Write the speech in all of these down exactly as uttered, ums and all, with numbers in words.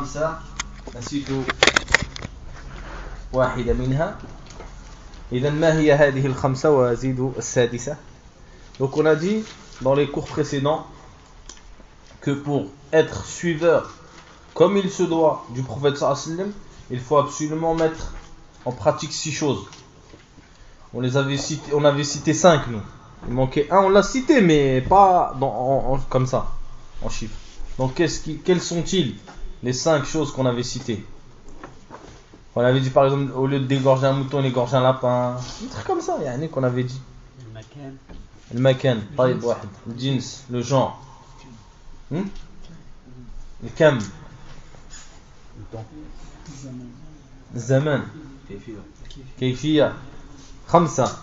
خمسة نسيت واحدة منها. إذا ما هي هذه الخمسة وأزيد السادسة. Donc on a dit dans les cours précédents que pour être suiveur comme il se doit du prophète sallallahu alayhi wa sallam, il faut absolument mettre en pratique six choses. On les avait cité, on avait cité cinq nous. Il manquait un, on l'a cité mais pas dans, en, en, comme ça, en chiffres. Donc qu'est-ce qui, quels sont-ils les cinq choses qu'on avait citées? On avait dit par exemple au lieu de dégorger un mouton, on égorge un lapin. Des trucs comme ça, il y a un qu'on avait dit. Le makan. Le makan, طيب واحد. Le jins, le genre. Hmm? Le kam. Le temps. الزمان. كيفية. خمسة.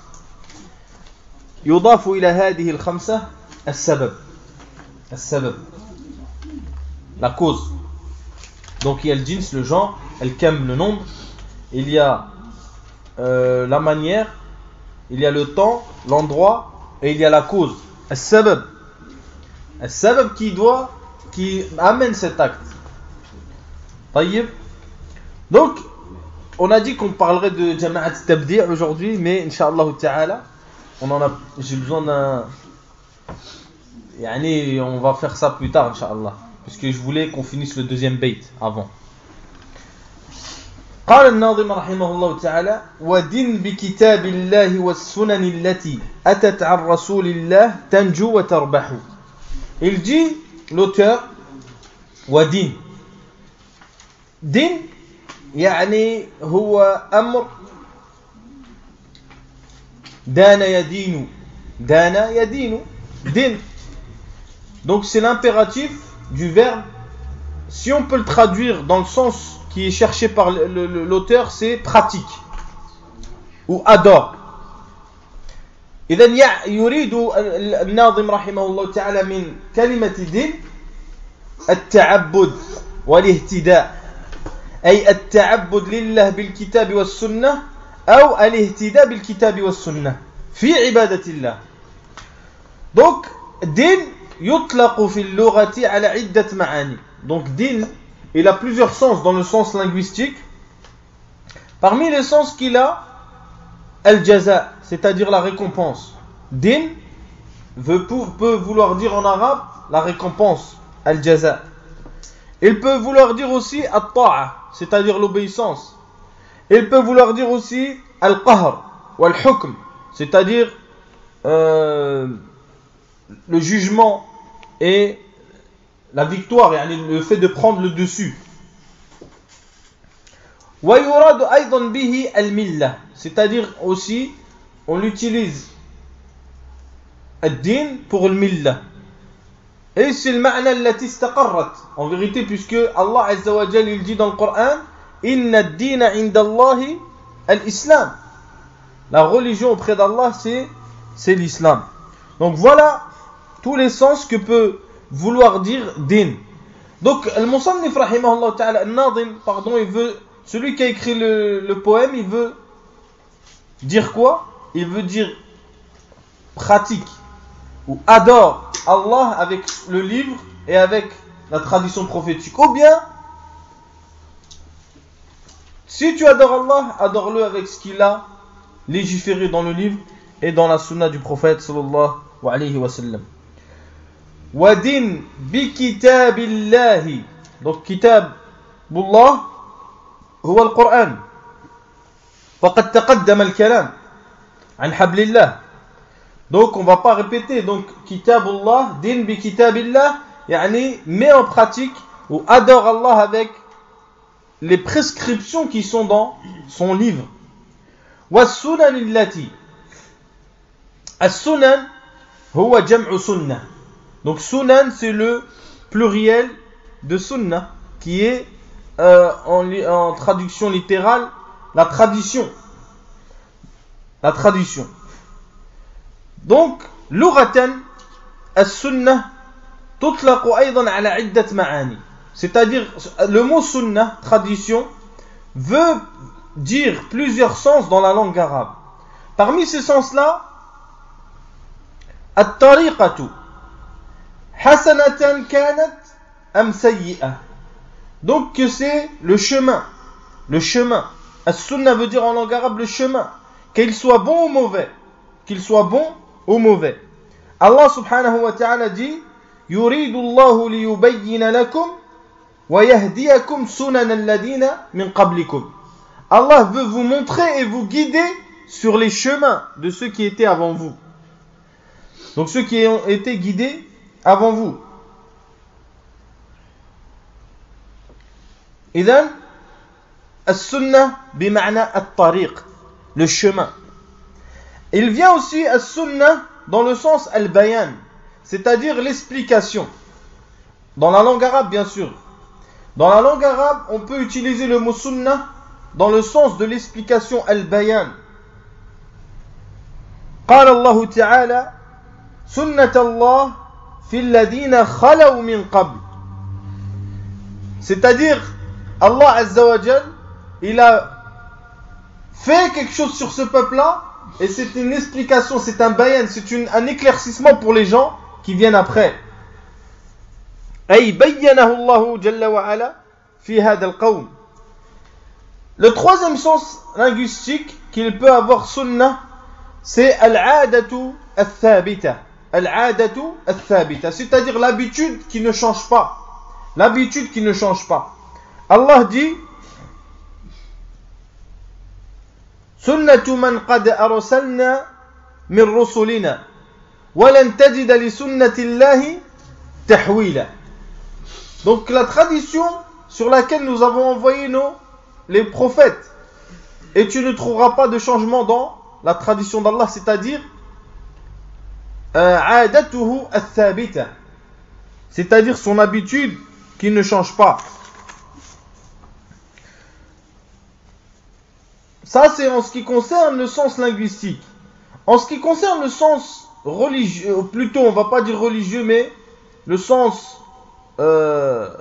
يضاف إلى هذه الخمسة السبب. السبب. La cause. Donc il y a le jins, le genre, le kam, le nombre, il y a euh, la manière, il y a le temps, l'endroit, et il y a la cause. Al-sabab. Al-sabab qui doit, qui amène cet acte. Taïb. Donc, on a dit qu'on parlerait de Jama'at Tabdi' aujourd'hui, mais Inch'Allah Ta'ala, on en a, j'ai besoin d'un, yani, on va faire ça plus tard, Inch'Allah. Parce que je voulais qu'on finisse le deuxième bait avant. قال الناظم رحمه الله تعالى ودن بكتاب الله والسنن التي أتت عن رسول الله تنجو وتربح. Il dit, l'auteur, ودين. دين يعني هو أمر دان يدين دان يدين دين. Donc c'est l'impératif du verbe. Si on peut le traduire dans le sens qui est cherché par le, le, l'auteur, c'est pratique ou adore. إذا يريد الناظم رحمه الله تعالى من كلمة دين التعبد والاهتداء، أي التعبد لله بالكتاب والسنة أو الاهتداء بالكتاب والسنة في عبادة الله. Donc دين يطلق في اللغة على عدة معاني. Donc din, il a plusieurs sens dans le sens linguistique. Parmi les sens qu'il a, al-jaza, c'est-à-dire la récompense. Din veut, peut vouloir dire en arabe la récompense, al-jaza. Il peut vouloir dire aussi at-ta'a, c'est-à-dire l'obéissance. Il peut vouloir dire aussi al-qahr ou al-hukm, c'est-à-dire euh, le jugement et la victoire, le fait de prendre le dessus. ويراد أيضا به الملة, c'est-à-dire aussi on l'utilise الدين pour le milla. Et c'est le معنى التي استقرت, en vérité, puisque Allah Azza wa Jal il dit dans le Coran إن الدين عند الله الإسلام, la religion auprès d'Allah c'est, c'est l'islam. Donc voilà tous les sens que peut vouloir dire din. Donc le Musannif rahimahullah ta'ala, al-Nadim, pardon, il veut, celui qui a écrit le, le poème, il veut dire quoi? Il veut dire pratique ou adore Allah avec le livre et avec la tradition prophétique. Ou bien, si tu adores Allah, adore-le avec ce qu'il a légiféré dans le livre et dans la sunna du prophète sallallahu alayhi wa sallam. ودين بكتاب الله. Donc كتاب الله هو القرآن. وقد تقدم الكلام عن حبل الله. Donc on va pas répéter. Donc كتاب الله, دين بكتاب الله, يعني met en pratique ou adore Allah avec les prescriptions qui sont dans son livre. والسنن التي. السنن هو جمع سنة. Donc sunan c'est le pluriel de sunnah qui est euh, en, en traduction littérale la tradition. La tradition. Donc lughatan as-sunnah tutlaqu aydan ala iddat ma'ani. C'est-à-dire le mot sunnah, tradition, veut dire plusieurs sens dans la langue arabe. Parmi ces sens-là, at-tariqatu حسنة كانت أم سيئة. Donc que c'est le chemin. Le chemin. As-sunnah veut dire en langue arabe le chemin. Qu'il soit bon ou mauvais. Qu'il soit bon ou mauvais. Allah subhanahu wa ta'ala dit يريد الله ليبين لكم ويهديكم سنن الذين من قبلكم. Allah veut vous montrer et vous guider sur les chemins de ceux qui étaient avant vous. Donc ceux qui ont été guidés avant vous. إذن السنة بمعنى الطريق, le chemin. Il vient aussi as-sunnah dans le sens al-bayan, c'est-à-dire l'explication. Dans la langue arabe, bien sûr. Dans la langue arabe, on peut utiliser le mot sunnah dans le sens de l'explication al-bayan. قال الله تعالى سنة الله في الذين خلوا من قبل. C'est-à-dire, Allah Azza wa Jal, il a fait quelque chose sur ce peuple-là, et c'est une explication, c'est un bayan, c'est une, un éclaircissement pour les gens qui viennent après. أي بينه الله جل وعلا في هذا القوم. Le troisième sens linguistique qu'il peut avoir sunnah, c'est al-'adatu al-thabita. Al-'adatu al-thabita, c'est-à-dire l'habitude qui ne change pas. L'habitude qui ne change pas. Allah dit sunnatu man qad arsalna min rusulina wa lan tajida li sunnati Allahi tahwila. Donc la tradition sur laquelle nous avons envoyé nos, les prophètes, et tu ne trouveras pas de changement dans la tradition d'Allah, c'est-à-dire adatuhu al-thabita, c'est-à-dire son habitude qui ne change pas. Ça, c'est en ce qui concerne le sens linguistique. En ce qui concerne le sens religieux, plutôt on va pas dire religieux, mais le sens euh,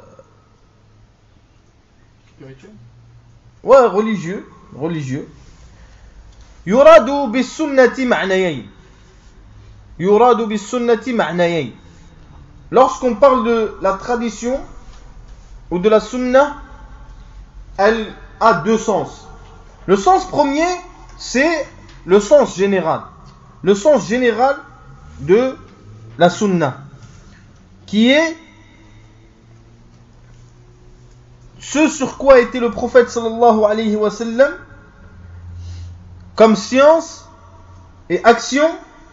spirituel. Ouais, religieux, religieux. Yuradu bis-sunnati ma'nayayn. Yuradu bis-sunnati ma'nayayn. Lorsqu'on parle de la tradition ou de la sunna, elle a deux sens. Le sens premier, c'est le sens général. Le sens général de la sunna, qui est ce sur quoi était le prophète sallallahu alayhi wa sallam comme science et action,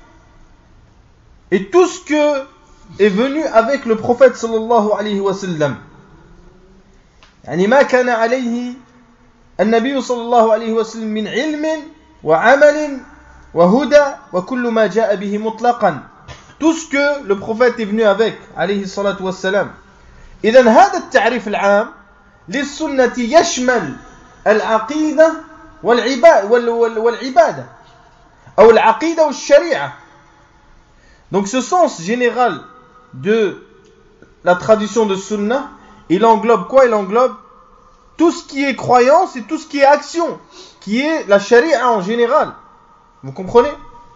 et tout ce que est venu avec le prophète sallallahu alayhi wa sallam. يعني ما كان عليه النبي صلى الله عليه وسلم من علم وعمل وهدى وكل ما جاء به مطلقا. Tout ce que le prophète est venu avec عليه الصلاة والسلام. إذن هذا التعريف العام للسنة يشمل العقيدة والعبادة أو العقيدة والشريعة. Donc ce sens général de la tradition de sunna, il englobe quoi? Il englobe tout ce qui est croyance et tout ce qui est action, qui est la charia en général. Vous comprenez?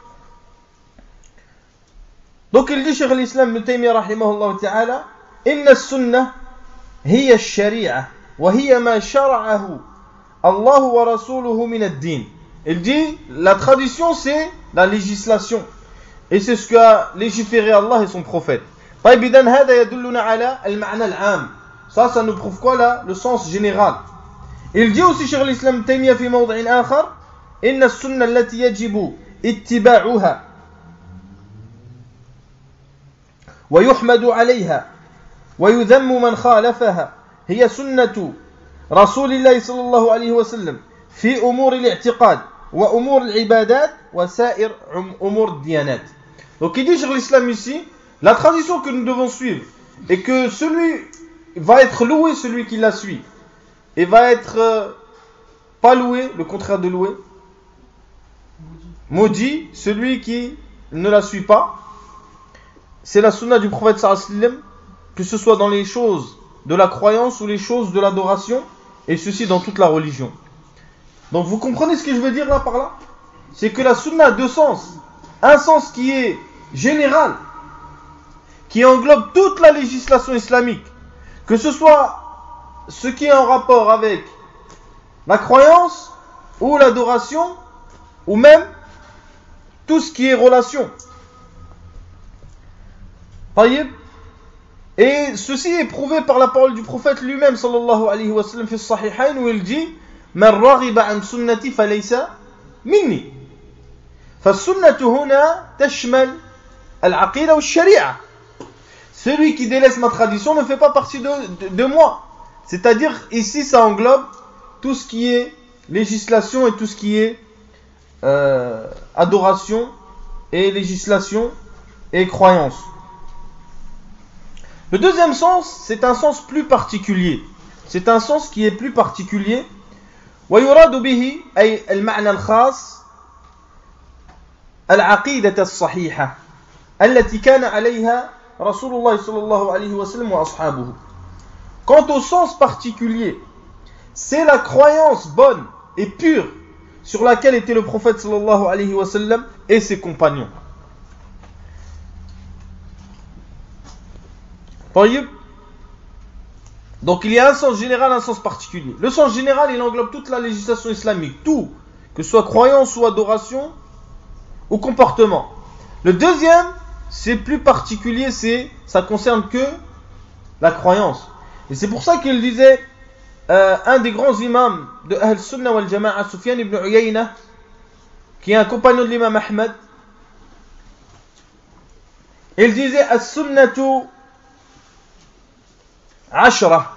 Donc il dit Cheikh al-Islam Ibn Taymiyyah rahimahullah ta'ala, inna as-sunnah hiya ash-shari'a wa hiya ma shara'ahu Allah wa rasuluhu min ad-din. Il dit la tradition c'est la législation et c'est ce qu'a légiféré Allah et son prophète. طيب إذن هذا يدلنا على المعنى العام. Ça, ça nous prouve quoi là? Le sens général. Il dit aussi Cheikh al-Islam Ibn Taymiyyah في موضع آخر إن السنة التي يجب اتباعها ويحمد عليها ويذم من خالفها هي سنة رسول الله صلى الله عليه وسلم في أمور الاعتقاد وأمور العبادات وسائر أمور الديانات. Donc il dit Cheikh al-Islam ici, la tradition que nous devons suivre et que celui va être loué, celui qui la suit, et va être euh, pas loué, le contraire de loué, maudit, celui qui ne la suit pas. C'est la sunna du prophète sallallahu alayhi wa sallam, que ce soit dans les choses de la croyance ou les choses de l'adoration, et ceci dans toute la religion. Donc vous comprenez ce que je veux dire là par là? C'est que la sunna a deux sens. Un sens qui est général, qui englobe toute la législation islamique, que ce soit ce qui est en rapport avec la croyance ou l'adoration ou même tout ce qui est relation. Taïb. Et ceci est prouvé par la parole du prophète lui-même sallallahu alayhi wa sallam fi as-sahihayn où il dit man raghiba an sunnati falaysa minni. Fa-sunnatu huna tashmal al-aqida wa al-shari'a. Celui qui délaisse ma tradition ne fait pas partie de, de, de moi. C'est-à-dire ici ça englobe tout ce qui est législation et tout ce qui est euh, adoration et législation et croyance. Le deuxième sens, c'est un sens plus particulier. C'est un sens qui est plus particulier. ويراد به أي المعنى الخاص العقيدة الصحيحة التي كان عليها رسول الله صلى الله عليه وسلم وأصحابه. Quant au sens particulier, c'est la croyance bonne et pure sur laquelle était le prophète sallallahu alayhi wa sallam et ses compagnons. Donc il y a un sens général, un sens particulier. Le sens général, il englobe toute la législation islamique, tout, que ce soit croyance ou adoration ou comportement. Le deuxième, c'est plus particulier, c'est ça concerne que la croyance. Et c'est pour ça qu'il disait euh, un des grands imams de Ahl Sunnah wal Jama'a, Sufyan ibn Uyayna, qui est un compagnon de l'imam Ahmed. Il disait as-sunnatu ashra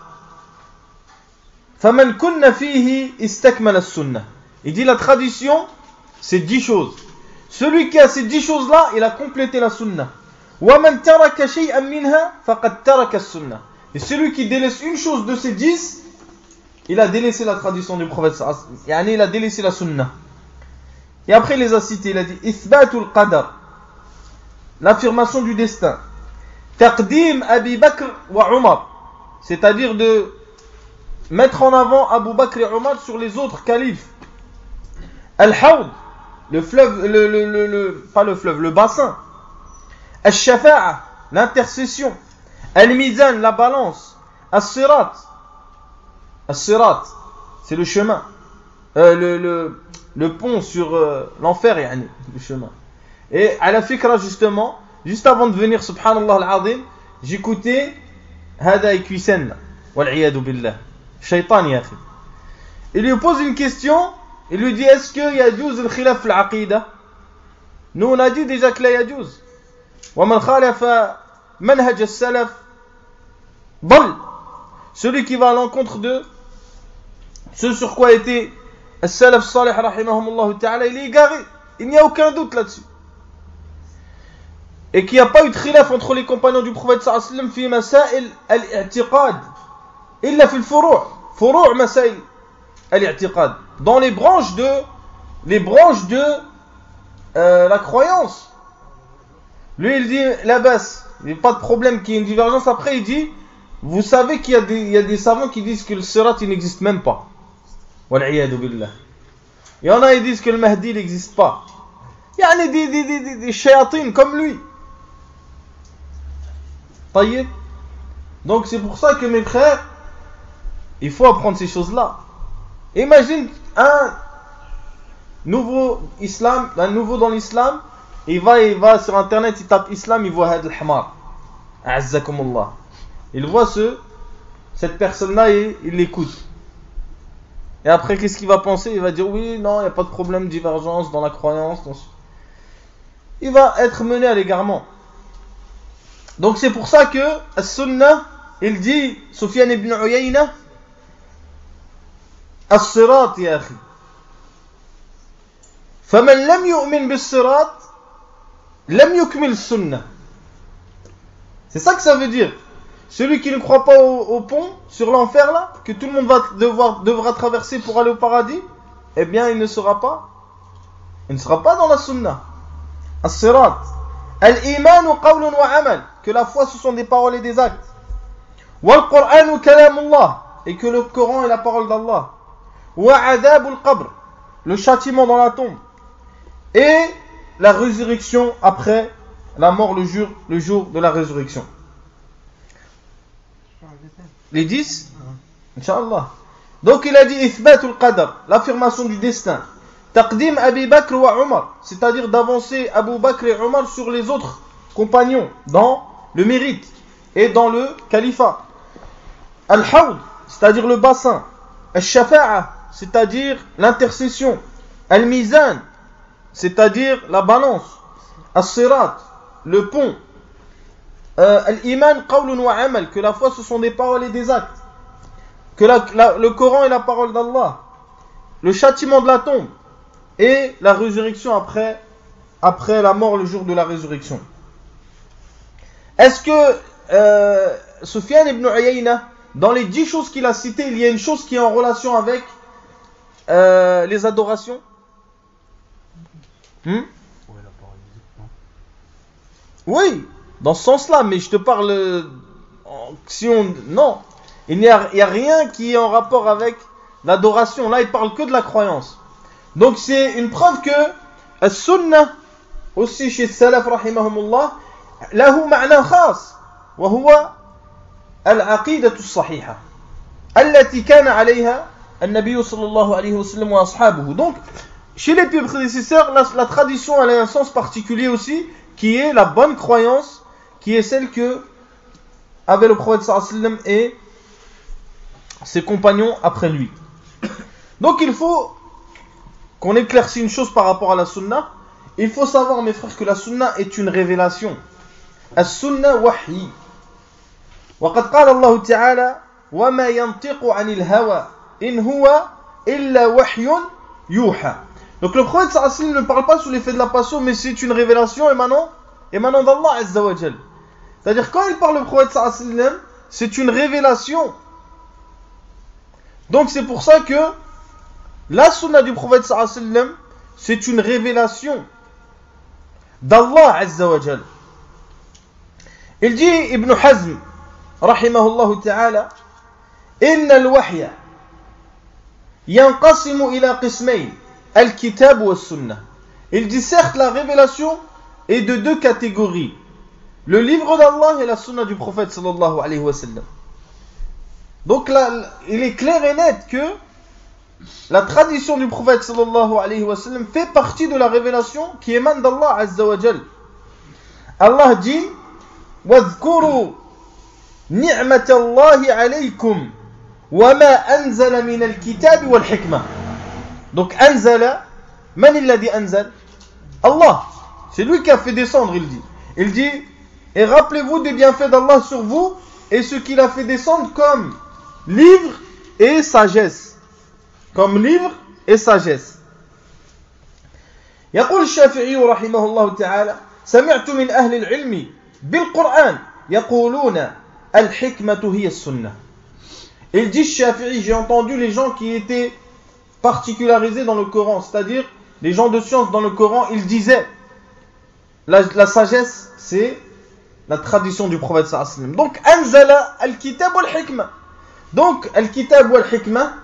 faman kunna fihi istakmala as-sunnah. Il dit la tradition c'est dix choses. Celui qui a ces dix choses là, il a complété la sunnah. Wa man taraka shay'an minha faqad taraka as-sunnah. Et celui qui délaisse une chose de ces dix, il a délaissé la tradition du prophète, yani il a délaissé la sunnah. Et après il les a cités, il a dit ithbatul qadar, l'affirmation du destin. Taqdim Abi Bakr wa Umar, c'est-à-dire de mettre en avant Abu Bakr et Omar sur les autres califes. Al-Hawd, le fleuve, le, le, le, le, pas le fleuve, le bassin. Al-Shafa'a, l'intercession. Al-Mizan, la balance. Al-Sirat, Al-Sirat, c'est le chemin. Euh, le, le, le pont sur euh, l'enfer, yani, le chemin. Et à la fikra, justement, juste avant de venir, subhanallah al-azim, j'écoutais Hada Ikwisan, wal-iyadu billah. Shaitan, ya akhi. Il lui pose une question, il lui dit est-ce qu'il y a yajouz al-khilaf al-aqida? Nous on a dit déjà que la yajouz. Wa man khalafa manhaj al-salaf dal. Celui qui va à l'encontre de ce sur quoi était al-salaf salih rahimahumullah ta'ala, il est égaré. Il n'y a aucun doute là-dessus. Et qu'il n'y a pas eu de khilaf entre les compagnons du prophète sallallahu alayhi wa sallam fi masail al-i'tiqad illa fi al-furu' furu' masail al-i'tiqad, dans les branches de les branches de euh, la croyance. Lui il dit la basse, il n'y a pas de problème qu'il y ait une divergence. Après il dit vous savez qu'il y a des, il y a des savants qui disent que le sirat il n'existe même pas. Wal-'iyadu billah. Il y en a qui disent que le Mahdi il n'existe pas. Il y a des, des, des, des, des shayatines comme lui. Taïeb. Donc c'est pour ça que mes frères, il faut apprendre ces choses-là. Imagine un nouveau islam, un nouveau dans l'islam, il va, il va sur internet, il tape islam, il voit Had al-Hamar. A'azzakumullah. Il voit ce, cette personne-là et il l'écoute. Et après, qu'est-ce qu'il va penser? Il va dire oui, non, il n'y a pas de problème de divergence dans la croyance. Dans... Il va être mené à l'égarement. Donc c'est pour ça que As-Sunnah, il dit, Sufyan ibn Uyayna, As-Sirat ya akhi. Faman lam yu'min bis-sirat, lam yukmil sunnah. C'est ça que ça veut dire. Celui qui ne croit pas au, au pont, sur l'enfer là, que tout le monde va devoir, devra traverser pour aller au paradis, eh bien il ne sera pas, il ne sera pas dans la sunnah. As-sirat. Al-imanu qawlun wa amal. Que la foi ce sont des paroles et des actes. Wal-Qur'anu kalamullah. Et que le Coran est la parole d'Allah. Wa adabul qabr. Le châtiment dans la tombe. Et la résurrection après la mort, le jour, le jour de la résurrection. Les dix? Inch'Allah. Donc il a dit Ithbatul Qadar, l'affirmation du destin. Taqdim Abi Bakr wa Omar, c'est-à-dire d'avancer Abu Bakr et Omar sur les autres compagnons dans le mérite et dans le califat. Al-Hawd, c'est-à-dire le bassin. Al-Shafa'a, c'est-à-dire l'intercession. Al-Mizan, c'est-à-dire la balance. Al-Sirat, le pont. Euh, Al-Iman, qawlun wa amal, que la foi ce sont des paroles et des actes. Que la, la, le Coran est la parole d'Allah. Le châtiment de la tombe et la résurrection après, après la mort, le jour de la résurrection. Est-ce que euh, Sufyan ibn Uyayna, dans les dix choses qu'il a citées, il y a une chose qui est en relation avec euh, les adorations? hmm Oui, dans ce sens-là, mais je te parle... Si on, non, il n'y a, il y a rien qui est en rapport avec l'adoration. Là, il parle que de la croyance. Donc c'est une preuve que as-sunnah, aussi chez Salaf rahimahumullah, lahu ma'na khas, wa huwa al-aqidatu as-sahiha, allati kana alayha an-nabiy sallallahu alayhi wa sallam wa ashabuhu. Donc, chez les prédécesseurs, la, la tradition elle a un sens particulier aussi, qui est la bonne croyance, qui est celle que avait le prophète sallallahu alayhi wa sallam et ses compagnons après lui. Donc il faut qu'on éclaircisse une chose par rapport à la sunna. Il faut savoir, mes frères, que la sunna est une révélation. As-sunna wahyi. وقد قال الله تعالى وما ينطق عن الهوى إن هو إلا وحي يوحى. Donc le prophète sallallahu alayhi wa sallam ne parle pas sous l'effet de la passion, mais c'est une révélation émanant, émanant d'Allah azza wa jal. C'est-à-dire quand il parle le prophète sallallahu alayhi wa sallam, c'est une révélation. Donc c'est pour ça que la sunna du prophète sallallahu alayhi wa sallam, c'est une révélation d'Allah azza wa jal. Il dit Ibn Hazm rahimahullah ta'ala, inna al-wahya yanqasimu ila qismayn, al-kitab wa sunnah. Il dit certes la révélation est de deux catégories, le livre d'Allah et la sunna du prophète sallallahu alayhi wa sallam. Donc là, il est clair et net que la tradition du prophète sallallahu alayhi wa sallam fait partie de la révélation qui émane d'Allah azza wa jal. Allah dit وَاذْكُرُوا نِعْمَةَ اللَّهِ عَلَيْكُمْ وَمَا أَنزَلَ مِنَ الْكِتَابِ وَالْحِكْمَةِ. Donc anzala, man alladhi anzal? Allah. C'est lui qui a fait descendre, il dit. Il dit, et rappelez-vous des bienfaits d'Allah sur vous et ce qu'il a fait descendre comme livre et sagesse. Comme livre et sagesse. يقول الشافعي رحمه الله تعالى سمعت من أهل العلم بالقرآن يقولون الحكمة هي السنة. Il dit Shafi'i, j'ai entendu les gens qui étaient particularisés dans le Coran, c'est-à-dire les gens de science dans le Coran, ils disaient la, la sagesse c'est la tradition du prophète sallallahu alayhi wa sallam. Donc anzala al-kitab wal-hikma. Donc al-kitab wal-hikma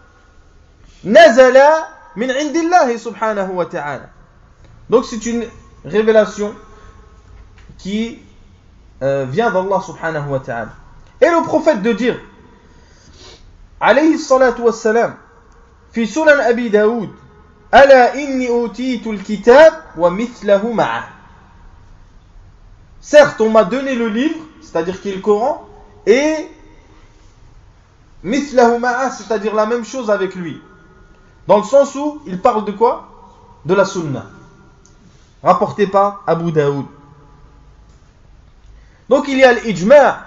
nazala min indillahi subhanahu wa ta'ala. Donc c'est une révélation qui euh, vient d'Allah subhanahu wa ta'ala. Et le prophète de dire alayhi salatu wassalam fi sunan Abi Daoud ala inni utitu al-kitab wa mithlahu ma'ah. Certes on m'a donné le livre, c'est-à-dire qui est le Coran, et mithlahu ma'ah, c'est-à-dire la même chose avec lui. Dans le sens où il parle de quoi? De la sunna, rapporté par Abu Daoud. Donc il y a l'ijma'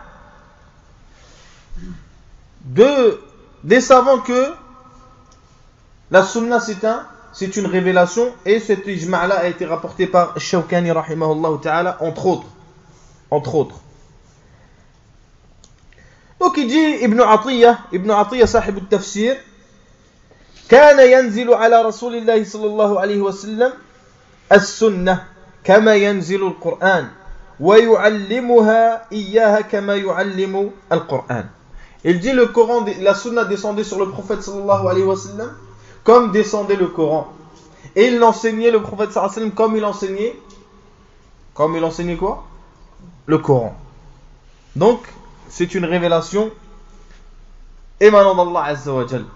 de, des savants que la sunna c'est, un, c'est une révélation, et cet ijma' là a été rapporté par Shawkani rahimahullah ta'ala, entre autres. Entre autres. Donc il dit Ibn Atiyah, Ibn Atiyah sahib al-tafsir, كان ينزل على رسول الله صلى الله عليه وسلم السنة كما ينزل القرآن ويعلمها إياها كما يعلم القرآن. Il dit le Coran, la sunna descendait sur le prophète sallallahu alayhi wa sallam comme descendait le Coran, et il l'enseignait le prophète sallallahu alayhi wa sallam comme il enseignait comme il enseignait quoi? Le Coran. Donc c'est une révélation émanant d'Allah Azza wa Jal.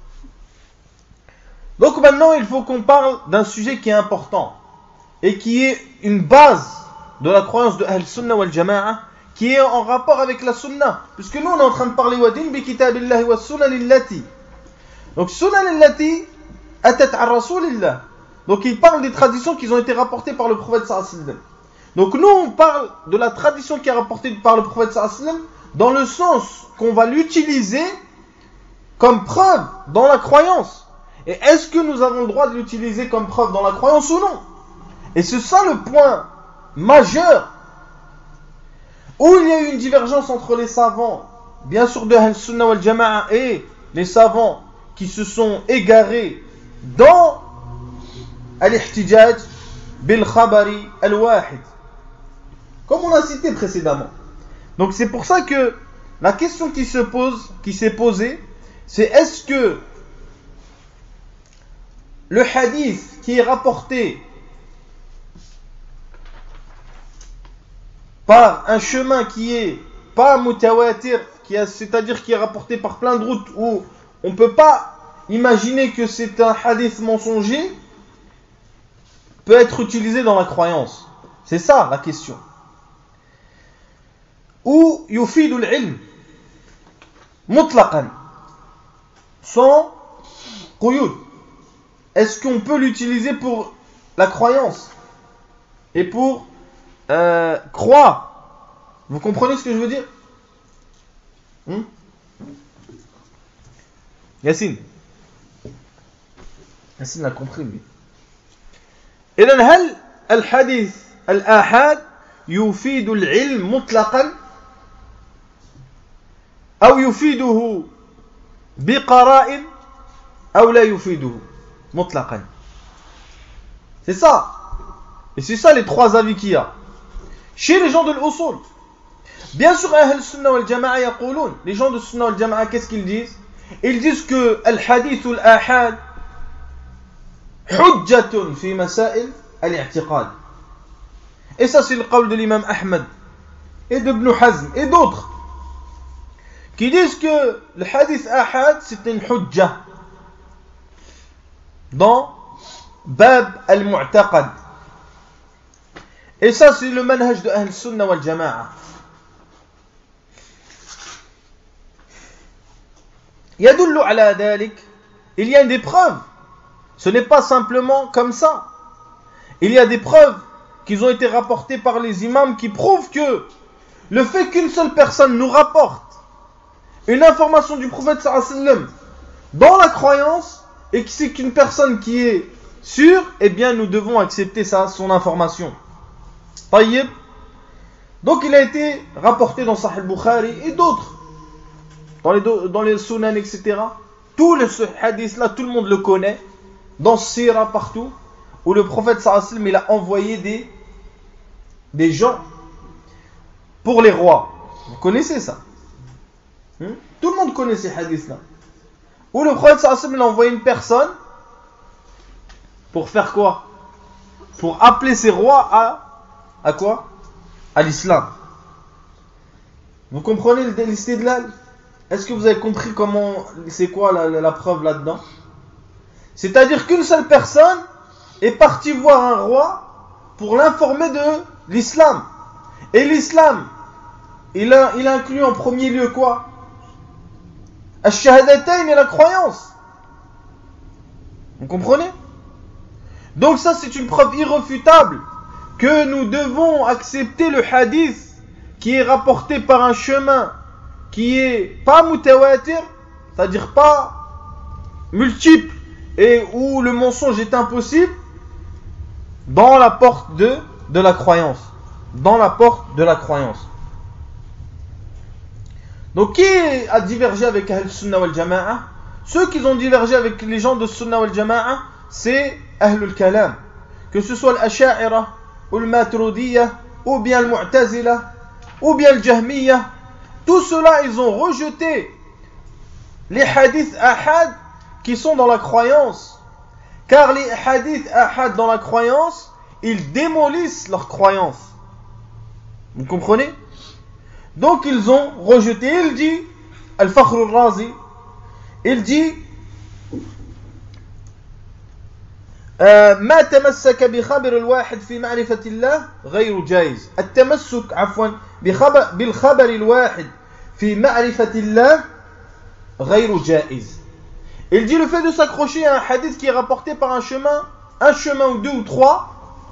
Donc maintenant, il faut qu'on parle d'un sujet qui est important et qui est une base de la croyance de Ahl-Sunnah wal Jama'a, qui est en rapport avec la Sunnah. Puisque nous, on est en train de parler Wadin bi kitabillahi wa sunan illati. Donc, sunan illati atat ar rasulillah. Donc, il parle des traditions qui ont été rapportées par le prophète sallallahu alayhi wa sallam. Donc, nous, on parle de la tradition qui est rapportée par le prophète sallallahu alayhi wa sallam dans le sens qu'on va l'utiliser comme preuve dans la croyance. Et est-ce que nous avons le droit de l'utiliser comme preuve dans la croyance ou non? Et c'est ça le point majeur où il y a eu une divergence entre les savants, bien sûr de Ahl-Sunnah wal Jama'a, et les savants qui se sont égarés dans al-ihtijaj bil khabari al-wahid, comme on a cité précédemment. Donc c'est pour ça que la question qui se pose, qui s'est posée, c'est est-ce que le hadith qui est rapporté par un chemin qui est pas mutawatir, qui a, c'est-à-dire qui est rapporté par plein de routes où on ne peut pas imaginer que c'est un hadith mensonger, peut être utilisé dans la croyance. C'est ça la question. Ou yufidul ilm mutlaqan, sans quyud. Est-ce qu'on peut l'utiliser pour la croyance et pour euh, croire? Vous comprenez ce que je veux dire? hmm Yassine Yassine l'a compris, lui. إذن هل الحديث الآحاد يفيد العلم مطلقا أو يفيده بقرائن أو لا يفيده مطلقا؟ C'est ça. Et c'est ça les trois avis qu'il y a. Chez les gens de l'usul, bien sûr, Ahl-Sunnah wal Jama'a yaqouloun, les gens de Sunnah wal Jama'a, qu'est-ce qu'ils disent? Ils disent que al-hadith al-ahad hujjatun fi masail al-i'tiqad. Et ça, c'est le qawl de l'imam Ahmad et de Ibn Hazm et d'autres qui disent que le hadith ahad c'est une hujja dans bab al-mu'taqad. Et ça, c'est le manhaj de Ahl-Sunnah wal Jama'a. Yadullu ala dhalik, il y a des preuves. Ce n'est pas simplement comme ça. Il y a des preuves qui ont été rapportées par les imams qui prouvent que le fait qu'une seule personne nous rapporte une information du prophète sallallahu alayhi wa sallam dans la croyance, et que c'est qu'une personne qui est sûre, eh bien nous devons accepter ça, son information. Tayyib. Donc il a été rapporté dans Sahih al-Bukhari et d'autres, dans les, dans les Sunan, et cetera. Tout le, ce hadith-là, tout le monde le connaît, dans Sira, partout, où le prophète sallallahu alayhi wa sallam, il a envoyé des, des gens pour les rois. Vous connaissez ça? hmm? Tout le monde connaît ces hadiths-là. Où le prophète sallallahu alayhi wa sallam, il a envoyé une personne pour faire quoi? Pour appeler ses rois à à quoi? À l'islam. Vous comprenez l'istidlal? Est-ce que vous avez compris comment, c'est quoi la, la, la preuve là-dedans? C'est-à-dire qu'une seule personne est partie voir un roi pour l'informer de l'islam. Et l'islam, il, a, il inclut en premier lieu quoi? Ash-shahadatayn et la croyance. Vous comprenez? Donc ça, c'est une preuve irréfutable que nous devons accepter le hadith qui est rapporté par un chemin qui est pas mutawatir, c'est-à-dire pas multiple, et où le mensonge est impossible, dans la porte de, de la croyance. Dans la porte de la croyance. Donc qui a divergé avec Ahl-Sunnah wal Jama'a? Ceux qui ont divergé avec les gens de Sunnah wal Jama'a, c'est Ahlul Kalam. Que ce soit l'Asha'ira, ou le Maturidiyya, ou bien le Mu'tazila, ou bien le Jahmiyya, tout cela, ils ont rejeté les hadiths ahad qui sont dans la croyance. Car les hadiths ahad dans la croyance, ils démolissent leur croyance. Vous comprenez? Donc ils ont rejeté. Il dit, Al-Fakhr al-Razi, il dit ما تمسك بخبر الواحد في معرفة الله غير جائز. التمسك عفوا بخبر بالخبر الواحد في معرفة الله غير جائز. Il dit le fait de s'accrocher à un hadith qui est rapporté par un chemin, un chemin ou deux ou trois,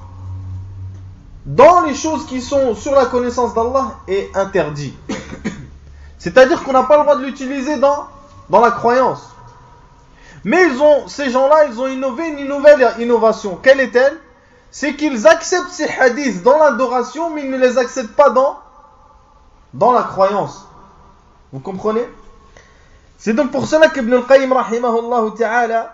dans les choses qui sont sur la connaissance d'Allah est interdit. C'est-à-dire qu'on n'a pas le droit de l'utiliser dans, dans la croyance. Mais ils ont, ces gens-là, ils ont innové une nouvelle innovation. Quelle est-elle? C'est qu'ils acceptent ces hadiths dans l'adoration, mais ils ne les acceptent pas dans, dans la croyance. Vous comprenez? C'est donc pour cela qu'Ibn al-Qayyim, rahimahullah ta'ala,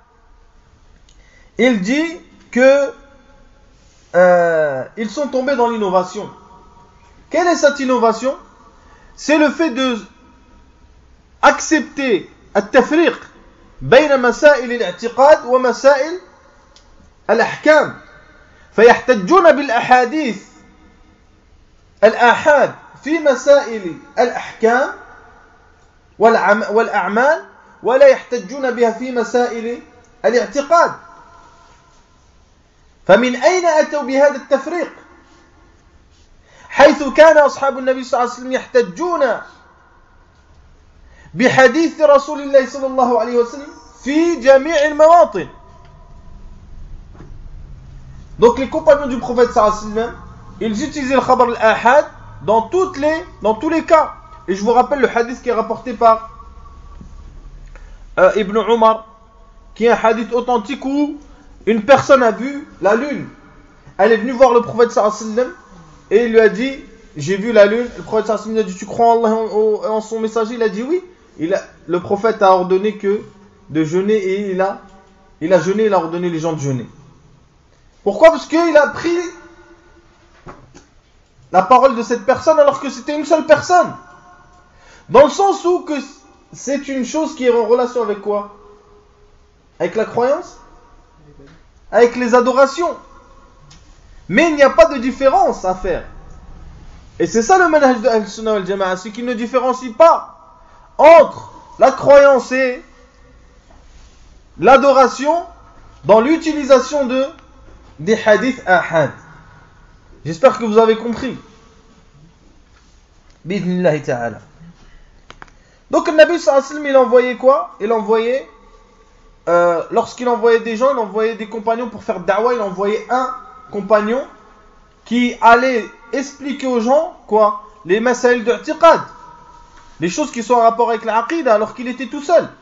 il dit que euh, ils sont tombés dans l'innovation. Quelle est cette innovation? C'est le fait de accepter التفريق بين مسائل الاعتقاد ومسائل الأحكام فيحتجون بالأحاديث الآحاد في مسائل الأحكام والأعمال ولا يحتجون بها في مسائل الاعتقاد. فمن أين أتوا بهذا التفريق؟ حيث كان أصحاب النبي صلى الله عليه وسلم يحتجون بحديث رسول الله صلى الله عليه وسلم في جميع المواطن. Donc les compagnons du prophète sallallahu alayhi wa sallam, ils utilisaient le khabar al-ahad dans toutes les dans tous les cas. Et je vous rappelle le hadith qui est rapporté par euh, Ibn Umar, qui est un hadith authentique où une personne a vu la lune. Elle est venue voir le prophète sallallahu alayhi wa sallam et il lui a dit j'ai vu la lune. Le prophète sallallahu alayhi wa sallam a dit tu crois en Allah et en, en son messager? Il a dit oui. Il a, le prophète a ordonné que de jeûner et il a, il a jeûné, il a ordonné les gens de jeûner. Pourquoi? Parce qu'il a pris la parole de cette personne alors que c'était une seule personne. Dans le sens où que c'est une chose qui est en relation avec quoi? Avec la croyance? Avec les adorations. Mais il n'y a pas de différence à faire. Et c'est ça le manhaj de Ahl-Sunnah wal Jama'a, c'est qu'il ne différencie pas entre la croyance et l'adoration dans l'utilisation de des hadiths ahad. J'espère que vous avez compris. Bidnillahi ta'ala. Donc le Nabi sallallahu alayhi wa sallam, il envoyait quoi? Il envoyait euh, lorsqu'il envoyait des gens, il envoyait des compagnons pour faire da'wah. Il envoyait un compagnon qui allait expliquer aux gens quoi? Les masail de i'tiqad, les choses qui sont en rapport avec l'aqida, alors qu'il était tout seul.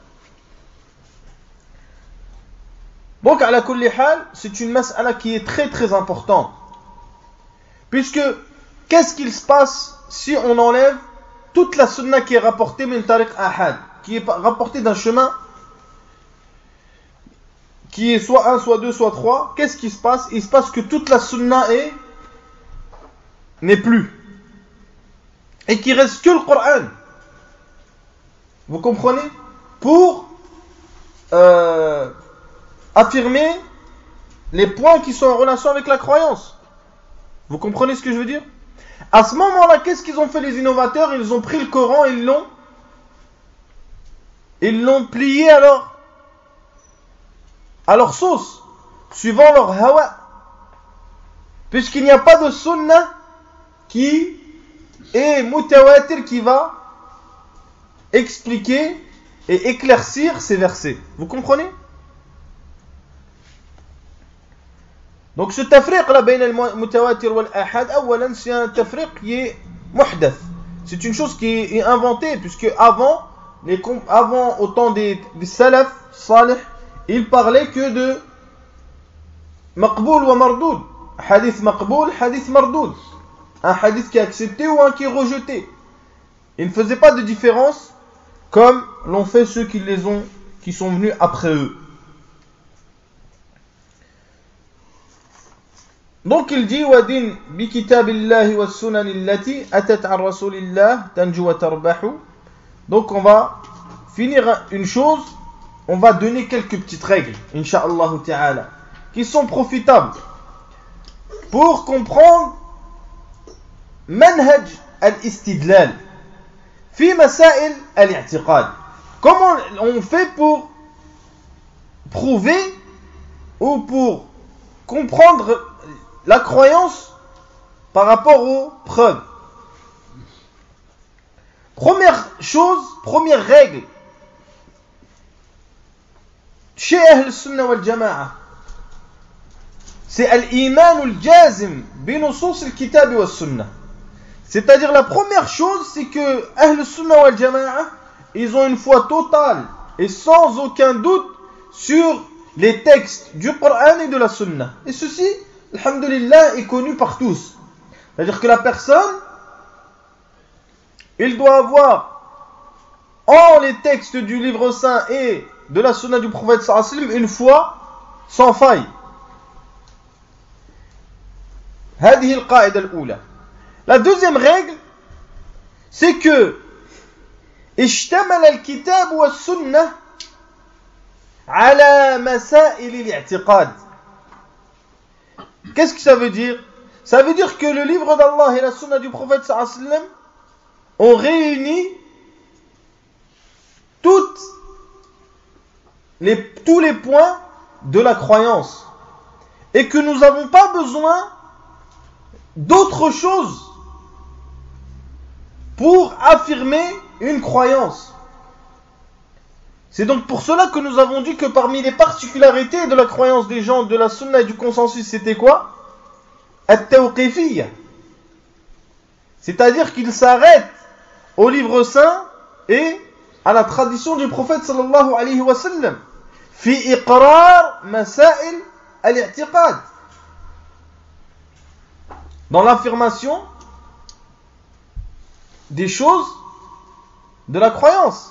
Donc, à la kulli hal, c'est une mas'ala qui est très très importante. Puisque, qu'est-ce qu'il se passe si on enlève toute la sunna qui est rapportée min tariq ahad, qui est rapportée d'un chemin qui est soit un, soit deux, soit trois? Qu'est-ce qui se passe? Il se passe que toute la sunna est n'est plus. Et qu'il reste que le Coran. Vous comprenez? Pour euh, affirmer les points qui sont en relation avec la croyance. Vous comprenez ce que je veux dire? À ce moment-là, qu'est-ce qu'ils ont fait les innovateurs? Ils ont pris le Coran et ils l'ont ils l'ont plié à leur, à leur sauce, suivant leur hawa. Puisqu'il n'y a pas de sunnah qui est mutawatir, qui va expliquer et éclaircir ces versets. Vous comprenez? Donc ce tafriq là, bain al-mutawatir wal ahad, awalan, c'est un tafriq qui est muhdath. C'est une chose qui est inventée, puisque avant, les, avant au temps des, des salaf salih, ils parlaient que de maqboul wa mardoud. Hadith maqboul, hadith mardoud. Un hadith qui est accepté ou un qui est rejeté. Ils ne faisaient pas de différence comme l'ont fait ceux qui les ont, qui sont venus après eux. Donc il dit wadin bi kitabillahi was sunan allati atat an rasulillah tanju wa tarbahu. Donc on va finir une chose, on va donner quelques petites règles, incha'Allah ta'ala, qui sont profitables pour comprendre manhaj al-istidlal fi masail al-i'tiqad. Comment on fait pour prouver ou pour comprendre la croyance par rapport aux preuves? Première chose, première règle, chez Ahl Sunnah wal Jama'a, c'est al-iman al-jazim bi nusus al-kitab wa sunnah. C'est-à-dire la première chose, c'est que Ahl Sunnah wal Jama'a, ils ont une foi totale et sans aucun doute sur les textes du Coran et de la Sunna. Et ceci, alhamdulillah, est connu par tous. C'est-à-dire que la personne, il doit avoir en les textes du livre saint et de la Sunna du prophète sallallahu alayhi wa sallam une foi sans faille. هذه القاعدة الأولى. La deuxième règle, c'est que اشتمل الكتاب والسنة على مسائل الاعتقاد. Qu'est-ce que ça veut dire? Ça veut dire que le livre d'Allah et la sunna du prophète sallallahu alayhi wa sallam ont réuni toutes les, tous les points de la croyance et que nous n'avons pas besoin d'autre chose pour affirmer une croyance. C'est donc pour cela que nous avons dit que parmi les particularités de la croyance des gens de la sunna et du consensus, c'était quoi? At-tawqifiyya. C'est-à-dire qu'ils s'arrêtent au livre saint et à la tradition du prophète sallallahu alayhi wa sallam. Fi iqrar masail al-i'tiqad. Dans l'affirmation des choses de la croyance.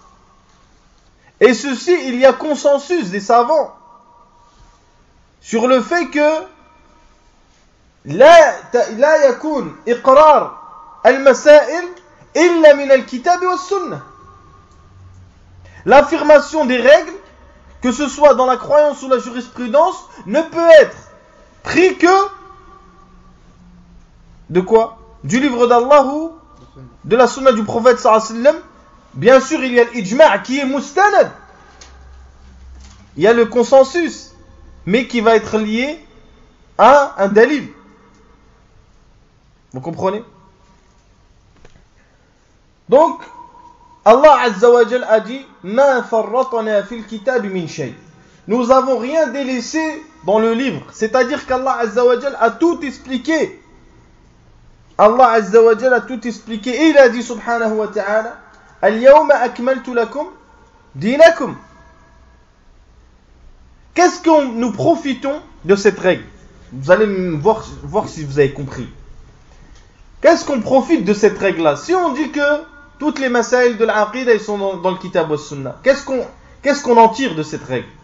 Et ceci, il y a consensus des savants sur le fait que لا لا يكون إقرار المسائل إلا من الكتاب والسنة. L'affirmation des règles, que ce soit dans la croyance ou la jurisprudence, ne peut être pris que de quoi? Du livre d'Allah ou de la sunna du prophète sallallahu alayhi wa sallam. Bien sûr, il y a l'ijma' qui est mustanad. Il y a le consensus, mais qui va être lié à un dalil. Vous comprenez? Donc, Allah Azza wa Jal a dit Ma farratna fil kitab min shay. Nous avons rien délaissé dans le livre. C'est-à-dire qu'Allah Azza wa Jal a tout expliqué. Allah Azza wa Jal a tout expliqué. Et il a dit subhanahu wa ta'ala Al-yawma akmaltu lakum dinakum. Qu'est-ce que nous profitons de cette règle? Vous allez voir, voir si vous avez compris. Qu'est-ce qu'on profite de cette règle-là? Si on dit que toutes les masaïl de l'aqida, ils sont dans, dans le kitab wa sunna, qu'est-ce qu'on, qu'est-ce qu'on en tire de cette règle?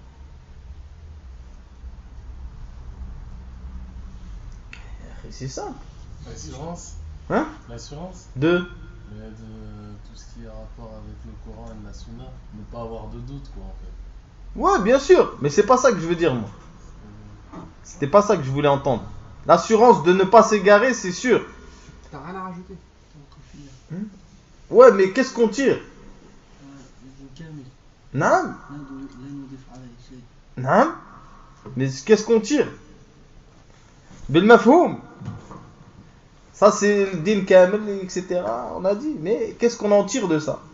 C'est simple. L'assurance. Hein? L'assurance. De? Mais de tout ce qui a rapport avec le Coran et la Sunna, ne pas avoir de doute, quoi, en fait. Ouais, bien sûr, mais c'est pas ça que je veux dire, moi. C'était pas ça que je voulais entendre. L'assurance de ne pas s'égarer, c'est sûr. T'as rien à rajouter. Hmm? Ouais, mais qu'est-ce qu'on tire? Non. Non. Mais qu'est-ce qu'on tire? Bil mafhoum. Ça, c'est le din kamel, et cetera. On a dit. Mais qu'est-ce qu'on en tire de ça?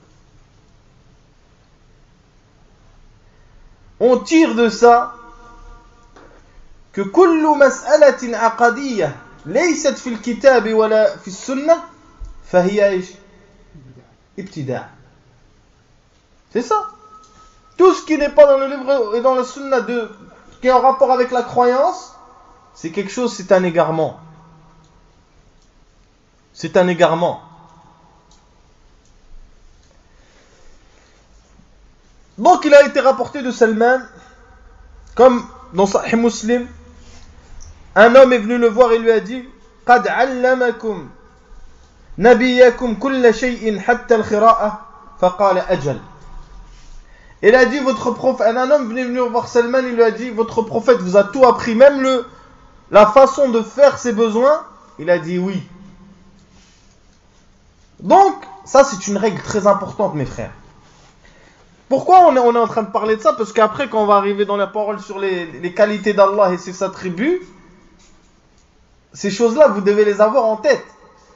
On tire de ça que kullu mas'alatin aqadiyyah laysat fil kitab wala fis sunnah fahiya ish ibtida'. C'est ça. Tout ce qui n'est pas dans le livre et dans la sunna de qui est en rapport avec la croyance, c'est quelque chose, c'est un égarement. C'est un égarement. Donc il a été rapporté de Salman, comme dans Sahih Muslim, un homme est venu le voir et lui a dit قَدْ عَلَّمَكُمْ نَبِيَّكُمْ كُلَّ شَيْءٍ حَتَّى الْخِرَاءَ فَقَالَ أَجَلْ. Il a dit, votre prophète, un homme venait venir voir Salman, il lui a dit, votre prophète vous a tout appris, même le, la façon de faire ses besoins. Il a dit oui. Donc, ça c'est une règle très importante, mes frères. Pourquoi on est, on est en train de parler de ça? Parce qu'après, quand on va arriver dans la parole sur les, les qualités d'Allah et ses attributs, ces choses-là, vous devez les avoir en tête.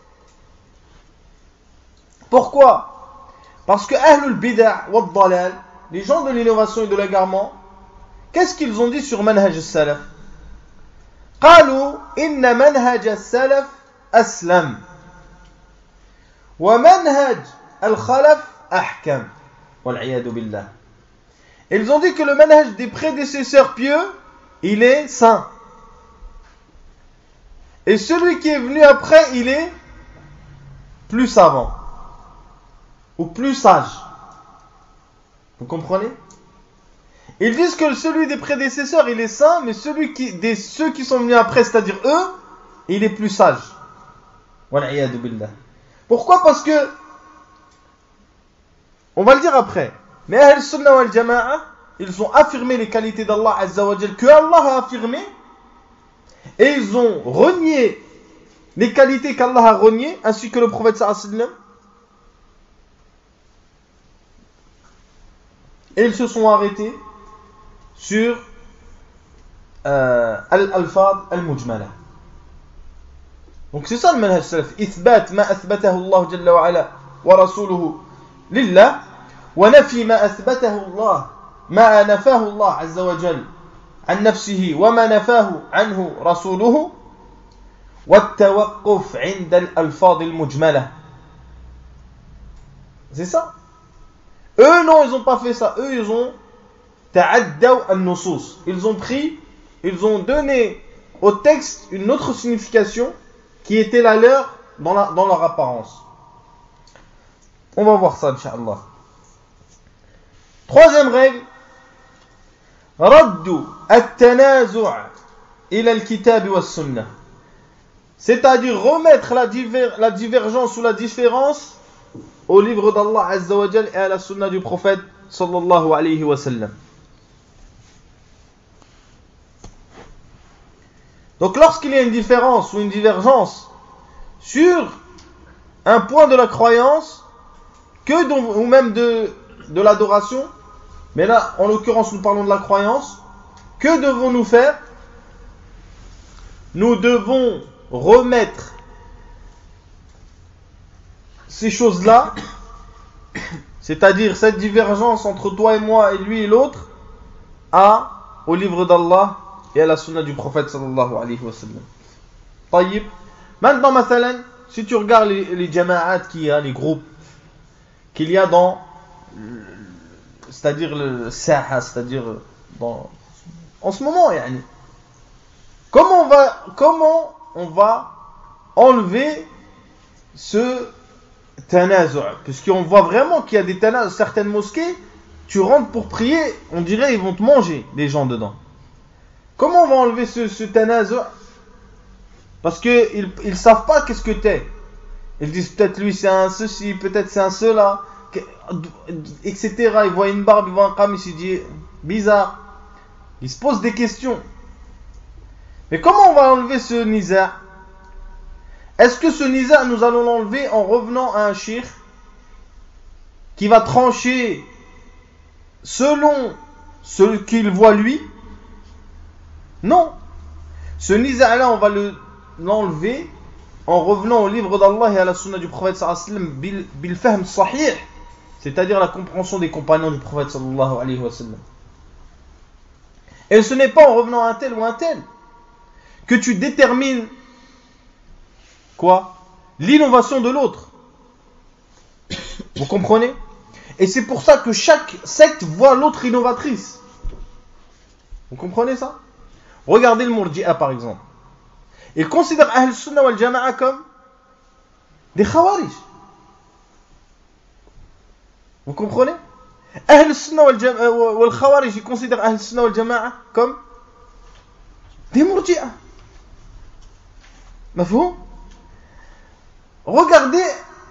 Pourquoi? Parce que Ahlul Bid'a wa Dalal, les gens de l'innovation et de l'égarement, qu'est-ce qu'ils ont dit sur Manhaj al-Salaf? قالوا إن منهج السلف أسلم ومنهج الخلف أحكم والعياذ بالله. Ils ont dit que le manhaj des prédécesseurs pieux, il est saint. Et celui qui est venu après, il est plus savant ou plus sage. Vous comprenez? Ils disent que celui des prédécesseurs, il est saint, mais celui qui, des ceux qui sont venus après, c'est-à-dire eux, il est plus sage. Wal'iyadu billah. Pourquoi? Parce que, on va le dire après, mais Ahl Sunnah wal Jama'a, ils ont affirmé les qualités d'Allah Azza wa Jal, que Allah a affirmé, et ils ont renié les qualités qu'Allah a reniées, ainsi que le prophète sallallahu alayhi wa sallam, et ils se sont arrêtés sur euh, al-alfad al-mujmala. Donc c'est ça le manhaj salaf. Ithbat ma athbatahu Allah jalla wa ala wa rasuluhu lillah wa nafi ma athbatahu Allah ma nafahu Allah azza wa jalla an nafsihi wa ma nafahu anhu rasuluhu wa at-tawaqquf 'inda al-alfad al-mujmala. C'est ça. Eux non, ils n'ont pas fait ça. Eux ils ont ta'addaw an-nusus. Ils ont pris, ils ont donné au texte une autre signification qui était la leur dans, la, dans leur apparence. On va voir ça, Inch'Allah. Troisième règle, raddu at-tanazu' ila al-kitab wa sunnah. C'est-à-dire remettre la, diver, la divergence ou la différence au livre d'Allah Azza wa Jal et à la sunna du prophète sallallahu alayhi wa sallam. Donc lorsqu'il y a une différence ou une divergence sur un point de la croyance, que donc, ou même de, de l'adoration, mais là en l'occurrence nous parlons de la croyance, que devons-nous faire? Nous devons remettre ces choses-là, c'est-à-dire cette divergence entre toi et moi et lui et l'autre, à, au livre d'Allah et à la sunna du prophète sallallahu alayhi wa sallam. Taïb. Maintenant, mathalan, si tu regardes les, les jama'at qu'il y a, les groupes qu'il y a dans, c'est-à-dire le saha, c'est-à-dire dans, en ce moment, yani, comment on va, comment on va enlever ce tanazu'? Puisqu'on voit vraiment qu'il y a des tanazu', certaines mosquées, tu rentres pour prier, on dirait ils vont te manger, les gens dedans. Comment on va enlever ce, ce tanazu'? Parce qu'ils ne savent pas qu'est-ce que t'es. Ils disent peut-être lui c'est un ceci, peut-être c'est un cela, et cetera. Ils voient une barbe, ils voient un qamis, ils se disent bizarre. Ils se posent des questions. Mais comment on va enlever ce niza'? Est-ce que ce niza' nous allons l'enlever en revenant à un shir qui va trancher selon ce qu'il voit lui? Non. Ce niza'-là, on va le, l'enlever en revenant au livre d'Allah et à la sunna du prophète sallallahu alayhi wa sallam bil, bil fahm sahih, c'est-à-dire la compréhension des compagnons du prophète sallallahu alayhi wa sallam. Et ce n'est pas en revenant à un tel ou un tel que tu détermines quoi? L'innovation de l'autre. Vous comprenez? Et c'est pour ça que chaque secte voit l'autre innovatrice. Vous comprenez ça? Regardez le Murji'a par exemple. Il considère Ahl Sunnah wal Jama'a comme des Khawarij. Vous comprenez? Ahl Sunnah wal Jama'a wal Khawarij, il considère Ahl Sunnah wal Jama'a comme des Murji'a. Mafhum? Regardez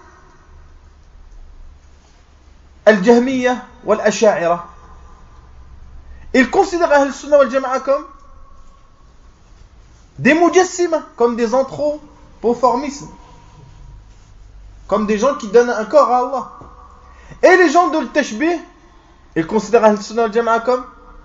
Al-Jahmiyya wal-Asha'ira. Ils considèrent Ahl Sunnah wal Jama'a comme des Mujassima, comme des anthropomorphismes, comme des gens qui donnent un corps à Allah. Et les gens de l'Tashbih, Ils considèrent Ahl Sunnah wal Jama'a comme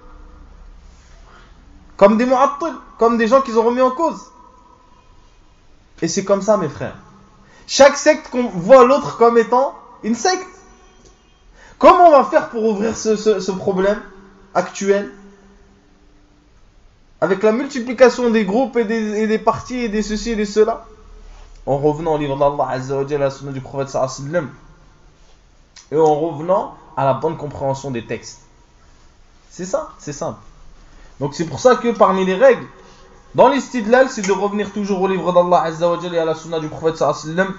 Comme des mu'attil, comme des gens qu'ils ont remis en cause. Et c'est comme ça, mes frères. Chaque secte qu'on voit l'autre comme étant une secte. Comment on va faire pour ouvrir ce, ce, ce problème actuel? Avec la multiplication des groupes et des, et des partis et des ceci et des cela. En revenant au livre d'Allah Azza wa Jalla, à la sunna du prophète sallallahu alayhi wa sallam. Et en revenant à la bonne compréhension des textes. C'est ça, c'est simple. Donc c'est pour ça que parmi les règles, dans l'istidlal, c'est de revenir toujours au livre d'Allah Azza wa Jalla et à la sunna du prophète sallallahu alayhi wa sallam.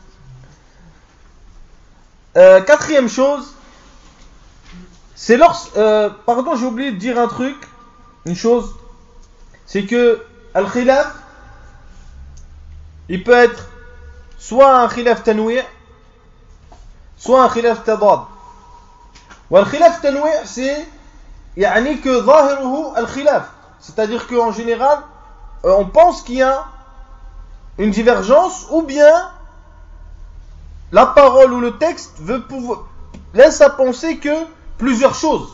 Euh, quatrième chose, c'est lorsque... Euh, pardon, j'ai oublié de dire un truc, une chose, c'est que al-khilaf, il peut être soit un khilaf tanwi', soit un khilaf tadad. Wa al-khilaf tanwi' c'est يعني que ظاهره al-khilaf, c'est-à-dire qu'en général, euh, on pense qu'il y a une divergence ou bien la parole ou le texte veut pouvoir, laisse à penser que plusieurs choses.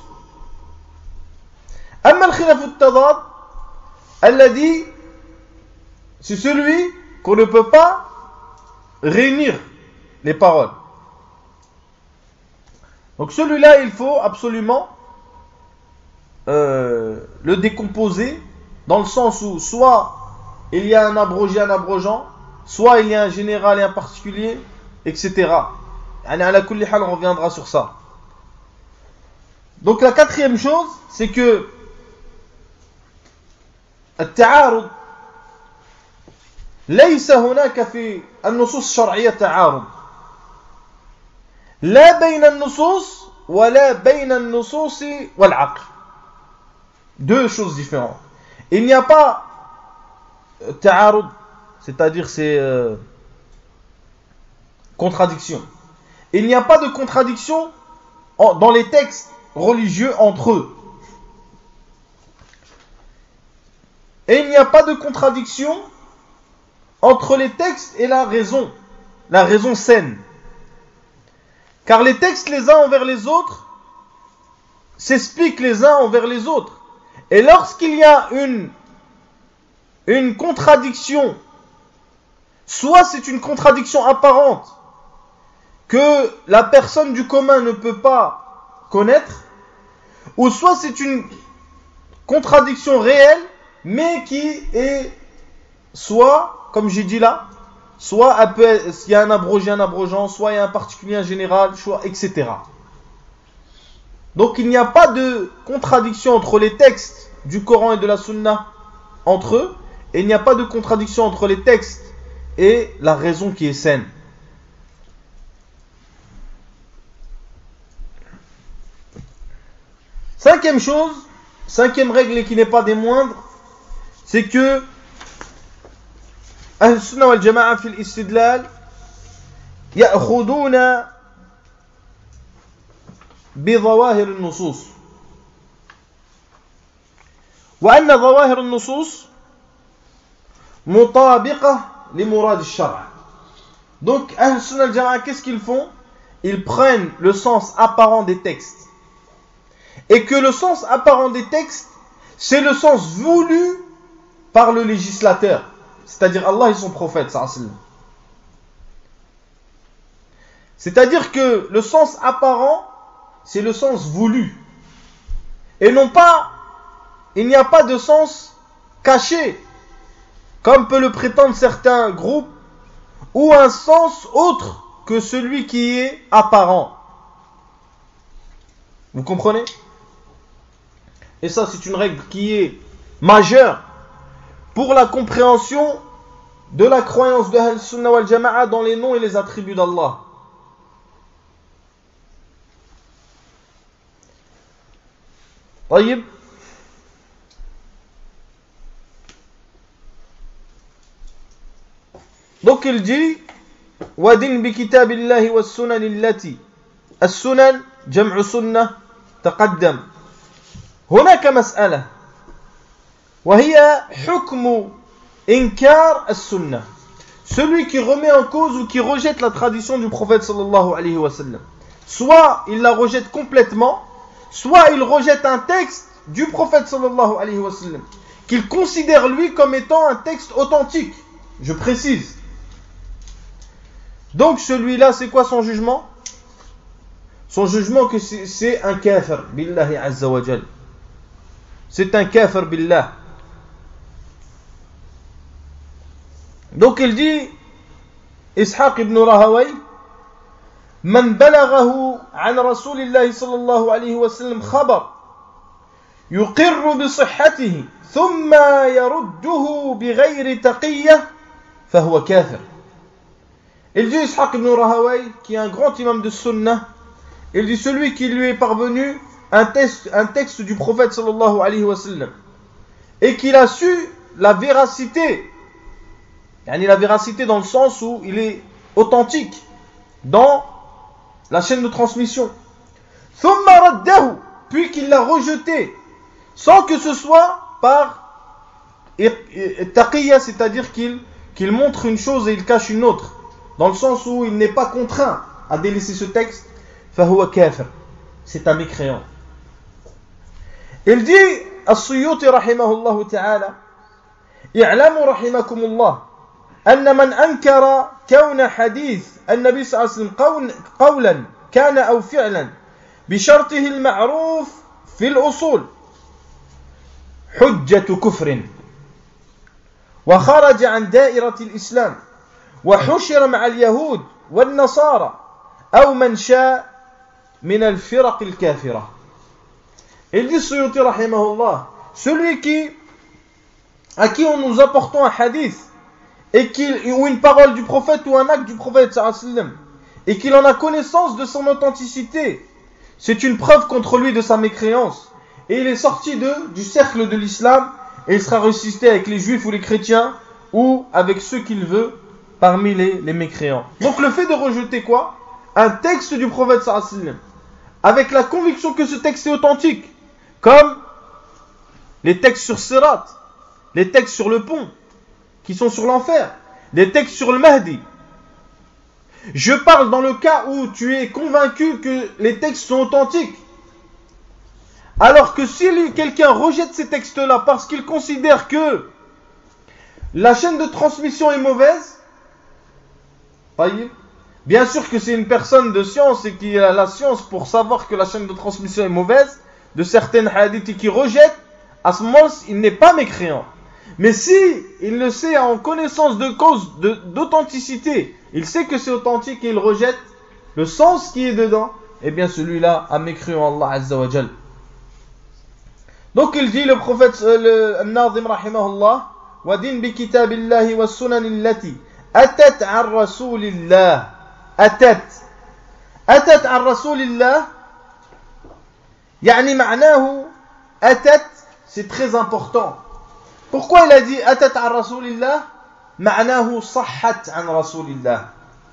Amma al-khilaf al-tadad, alladhi, c'est celui qu'on ne peut pas réunir les paroles. Donc celui-là, il faut absolument euh, le décomposer dans le sens où soit il y a un abrogé, un abrogeant, soit il y a un général et un particulier, et cetera. Ala kulli hal, on reviendra sur ça. Donc la quatrième chose, c'est que التعارض ليس هناك في النصوص الشرعية تعارض لا بين النصوص ولا بين النصوص والعقل. Deux choses différentes. Il n'y a pas تعارض, c'est-à-dire c'est euh, contradiction. Il n'y a pas de contradiction en, dans les textes religieux entre eux. Et il n'y a pas de contradiction entre les textes et la raison, la raison saine. Car les textes les uns envers les autres s'expliquent les uns envers les autres. Et lorsqu'il y a une, une contradiction, soit c'est une contradiction apparente que la personne du commun ne peut pas connaître, ou soit c'est une contradiction réelle, mais qui est soit, comme j'ai dit là, soit un peu, il y a un abrogé, un abrogeant, soit il y a un particulier, un général, soit, et cetera. Donc il n'y a pas de contradiction entre les textes du Coran et de la Sunna entre eux, et il n'y a pas de contradiction entre les textes et la raison qui est saine. Cinquième chose, cinquième règle et qui n'est pas des moindres, c'est que Ahl Sunnah wal Jama'a fil istidlal ya'khuduna bi zawahir an-nusus wa anna zawahir an-nusus mutabiqah li murad ash-shar'. Donc Ahl Sunnah wal Jama'a, qu'est-ce qu'ils font? Ils prennent le sens apparent des textes. Et que le sens apparent des textes, c'est le sens voulu par le législateur, c'est-à-dire Allah et son prophète sallallahu alayhi wa sallam. C'est-à-dire que le sens apparent, c'est le sens voulu. Et non pas, il n'y a pas de sens caché, comme peut le prétendre certains groupes, ou un sens autre que celui qui est apparent. Vous comprenez? Et ça, c'est une règle qui est majeure pour la compréhension de la croyance de Ahl Sunnah wal Jama'a dans les noms et les attributs d'Allah. طيب. Donc il dit وَدِنْ بِكِتَابِ اللَّهِ وَالسُّنَنِ الَّتِي السُّنَنِ جَمْعُ سُنَّةِ تَقَدَّمْ. هناك مسألة وهي حكم إنكار السنة. Celui qui remet en cause ou qui rejette la tradition du prophète sallallahu alayhi wa sallam. Soit il la rejette complètement, soit il rejette un texte du prophète sallallahu alayhi wa sallam, qu'il considère lui comme étant un texte authentique. Je précise. Donc celui-là, c'est quoi son jugement? Son jugement que c'est, c'est un kafir, billahi azza wa jal. C'est un kafir billah. Donc il dit, Ishaq ibn Rahaway, من بلغه عن رسول الله صلى الله عليه وسلم خبر يقر بصحته ثم يرده بغير تقية فهو كافر. Il dit Ishaq ibn Rahaway, qui est un grand imam de Sunnah, il dit celui qui lui est parvenu un texte, un texte du prophète sallallahu alayhi wa sallam et qu'il a su la véracité, yani la véracité dans le sens où il est authentique dans la chaîne de transmission, ثم رده, puis qu'il l'a rejeté sans que ce soit par taqiyya, c'est-à-dire qu'il, qu'il montre une chose et il cache une autre, dans le sens où il n'est pas contraint à délaisser ce texte, فهو كافر, c'est un mécréant. Il dit السيوطي رحمه الله تعالى اعلموا رحمكم الله أن من أنكر كون حديث النبي صلى الله عليه وسلم قولا كان أو فعلا بشرطه المعروف في الأصول حجة كفر وخرج عن دائرة الإسلام وحشر مع اليهود والنصارى أو من شاء من الفرق الكافرة. Il dit Suyuti rahimahullah, celui qui, à qui on nous apportons un hadith et qu'il, ou une parole du prophète ou un acte du prophète sallallahu alayhi wa sallam, et qu'il en a connaissance de son authenticité, c'est une preuve contre lui de sa mécréance, et il est sorti de, du cercle de l'islam, et il sera ressuscité avec les juifs ou les chrétiens, ou avec ceux qu'il veut parmi les, les mécréants. Donc le fait de rejeter quoi? Un texte du prophète sallallahu alayhi wa sallam, avec la conviction que ce texte est authentique, comme les textes sur Sirat, les textes sur le pont, qui sont sur l'enfer, les textes sur le Mahdi. Je parle dans le cas où tu es convaincu que les textes sont authentiques. Alors que si quelqu'un rejette ces textes-là parce qu'il considère que la chaîne de transmission est mauvaise, bien sûr que c'est une personne de science et qui a la science pour savoir que la chaîne de transmission est mauvaise, de certaines hadiths et qui rejette, à ce moment il n'est pas mécréant. Mais si il le sait en connaissance de cause, de, d'authenticité, il sait que c'est authentique et il rejette le sens qui est dedans, eh bien celui-là a mécru en Allah Azza wa Jal. Donc il dit le prophète, le Nazim rahimahullah, wa din bi kitabillahi wa sunan allati atat an rasulillah, atat, atat an rasulillah, yani ma'nahu, atat, c'est très important. Pourquoi il a dit atat an rasulillah? Ma'nahu sahhat an rasulillah.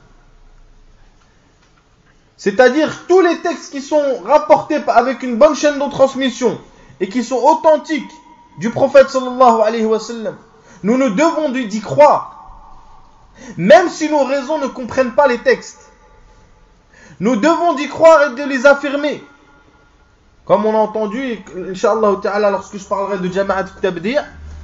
C'est-à-dire tous les textes qui sont rapportés avec une bonne chaîne de transmission et qui sont authentiques du prophète sallallahu alayhi wa sallam, nous ne devons d'y croire, même si nos raisons ne comprennent pas les textes. Nous devons d'y croire et de les affirmer. Comme on a entendu, Inch'Allah ta'ala, lorsque je parlerai de Jama'at al-Tabdi',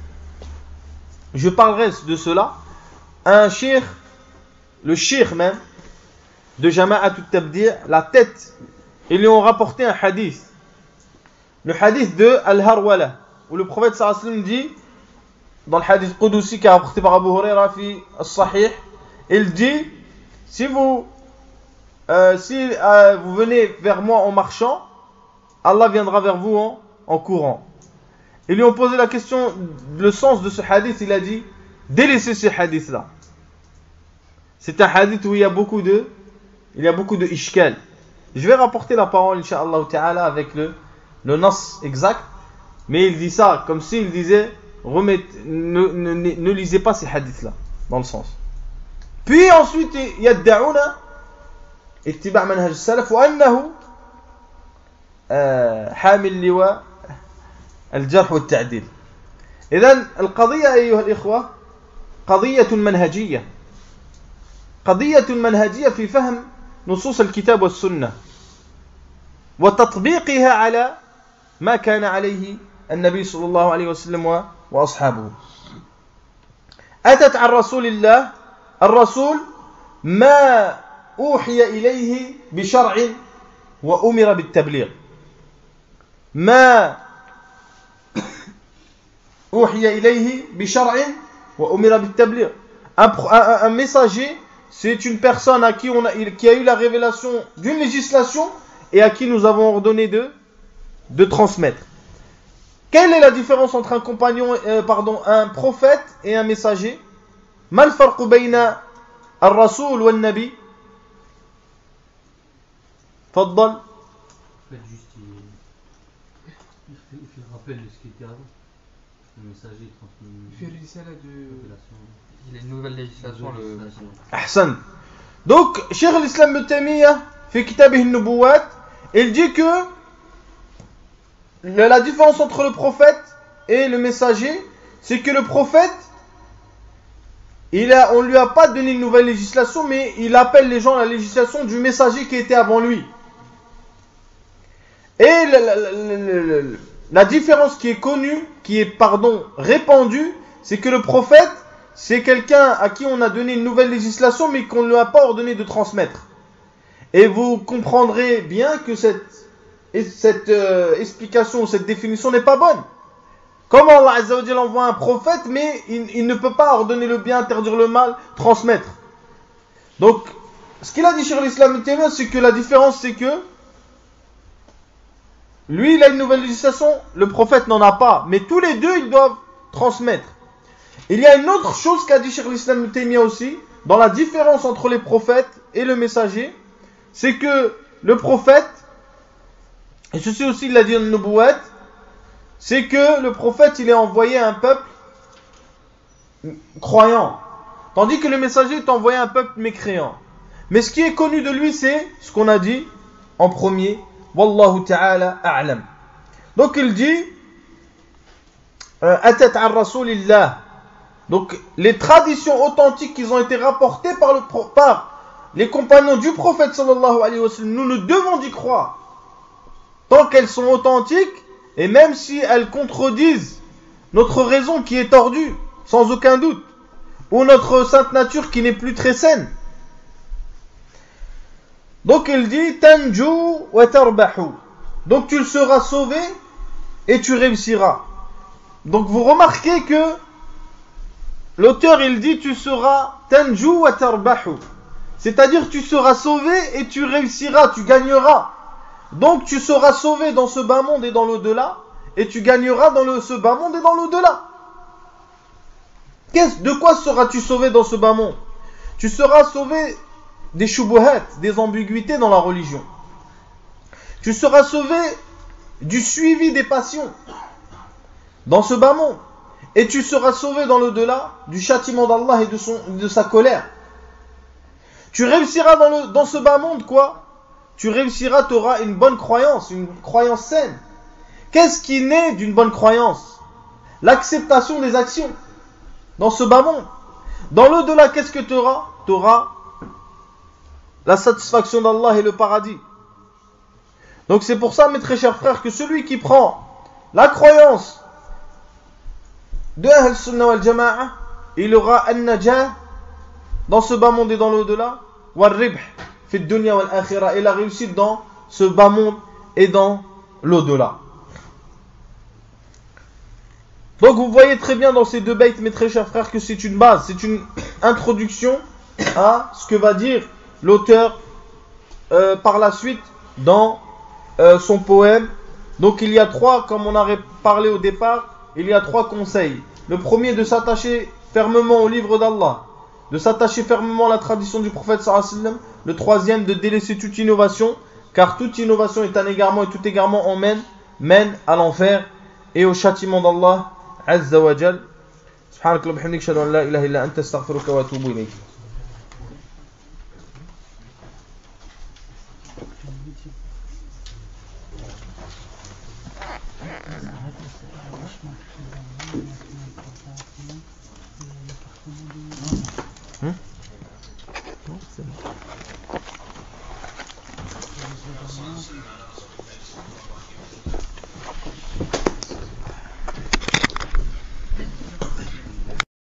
je parlerai de cela. Un shir, le shir même, de Jama'at al-Tabdi', la tête, ils lui ont rapporté un hadith. Le hadith de Al-Harwala, où le prophète sallallahu alayhi wa sallam dit, dans le hadith Qudusi qui a rapporté par Abu Huraira fi al-Sahih, il dit, si vous, euh, si euh, vous venez vers moi en marchant, Allah viendra vers vous en, en courant. Ils lui ont posé la question, le sens de ce hadith, il a dit, délaissez ce hadith-là. C'est un hadith où il y a beaucoup de, il y a beaucoup de ishkal. Je vais rapporter la parole, Inch'Allah ta'ala, avec le, le nas exact, mais il dit ça comme s'il disait, remettez, ne, ne, ne lisez pas ces hadiths-là, dans le sens. Puis ensuite, il y a da'una, ittiba' manhaj salaf, wa annahu, حامل لواء الجرح والتعديل. إذن القضية أيها الإخوة قضية منهجية قضية منهجية في فهم نصوص الكتاب والسنة. وتطبيقها على ما كان عليه النبي صلى الله عليه وسلم وأصحابه. أتت عن رسول الله الرسول ما أوحي إليه بشرع وأمر بالتبليغ. ما أوحي إليه بشرع وأمر بالتبليغ. Un, un, un messager, c'est une personne à qui, on a, qui a eu la révélation d'une législation et à qui nous avons ordonné de, de transmettre. Quelle est la différence entre un compagnon, euh, pardon, un prophète et un messager? ما الفرق بين الرسول والنبي؟ تفضل. En fait, juste, il, il, fait, il fait rappel de ce qui était avant. Le messager, il transmet une Il fait risala de... révélation. Il a une nouvelle législation, le messager. Ahsan. Donc, Cheikh al-Islam Ibn Taymiyyah, في كتابه النبوات, il dit que la différence entre le prophète et le messager, c'est que le prophète, il a, on ne lui a pas donné une nouvelle législation, mais il appelle les gens à la législation du messager qui était avant lui. Et la, la, la, la, la différence qui est connue, qui est pardon, répandue, c'est que le prophète, c'est quelqu'un à qui on a donné une nouvelle législation, mais qu'on ne lui a pas ordonné de transmettre. Et vous comprendrez bien que cette, cette euh, explication, cette définition n'est pas bonne. Comment Allah Azza wa Jalla envoie un prophète, mais il, il ne peut pas ordonner le bien, interdire le mal, transmettre. Donc, ce qu'il a dit sur l'islam, c'est que la différence, c'est que lui, il a une nouvelle législation, le prophète n'en a pas. Mais tous les deux, ils doivent transmettre. Il y a une autre chose qu'a dit Cheikh l'Islam Ibn Taymiyyah aussi, dans la différence entre les prophètes et le messager, c'est que le prophète, et ceci aussi il l'a dit dans le Nubuwat, c'est que le prophète, il est envoyé à un peuple croyant, tandis que le messager est envoyé à un peuple mécréant. Mais ce qui est connu de lui, c'est ce qu'on a dit en premier, Wallahu ta'ala a'lam. Donc il dit, Atat an Rasulillah. Donc les traditions authentiques qui ont été rapportées par, le, par les compagnons du prophète sallallahu alayhi wa sallam, nous ne devons d'y croire tant qu'elles sont authentiques, et même si elles contredisent notre raison qui est tordue, sans aucun doute, ou notre sainte nature qui n'est plus très saine. Donc il dit Tanju wa tarbahu. Donc tu seras sauvé et tu réussiras. Donc vous remarquez que l'auteur il dit tu seras Tanju wa tarbahu. C'est-à-dire tu seras sauvé et tu réussiras, tu gagneras. Donc tu seras sauvé dans ce bas monde et dans l'au-delà, et tu gagneras dans le, ce bas monde et dans l'au-delà. Qu'est-ce, de quoi seras-tu sauvé dans ce bas monde? Tu seras sauvé des shubuhat, des ambiguïtés dans la religion. Tu seras sauvé du suivi des passions dans ce bas monde. Et tu seras sauvé dans l'au-delà du châtiment d'Allah et de, son, de sa colère. Tu réussiras dans, le, dans ce bas monde quoi? Tu réussiras, tu auras une bonne croyance, une croyance saine. Qu'est-ce qui naît d'une bonne croyance? L'acceptation des actions dans ce bas monde. Dans l'au-delà, qu'est-ce que tu auras? Tu auras la satisfaction d'Allah et le paradis. Donc c'est pour ça, mes très chers frères, que celui qui prend la croyance de Ahl Sunnah wal Jama'a, il aura an-najah dans ce bas monde et dans l'au-delà, wal ribh fi dunya wal akhirah, et la réussite dans ce bas monde et dans l'au-delà. Donc vous voyez très bien dans ces deux baits, mes très chers frères, que c'est une base, c'est une introduction à ce que va dire l'auteur euh, par la suite dans euh, son poème. Donc il y a trois, comme on a parlé au départ, il y a trois conseils. Le premier, de s'attacher fermement au livre d'Allah, de s'attacher fermement à la tradition du prophète sallallahu alayhi wa sallam. Le troisième, de délaisser toute innovation, car toute innovation est un égarement, et tout égarement emmène, mène à l'enfer et au châtiment d'Allah Azza wa Jal. Subhanakallah wa bihamdik, ashhadu an la ilaha illa anta, astaghfiruka wa atubu ilayk. Hmm? Non, c'est bon.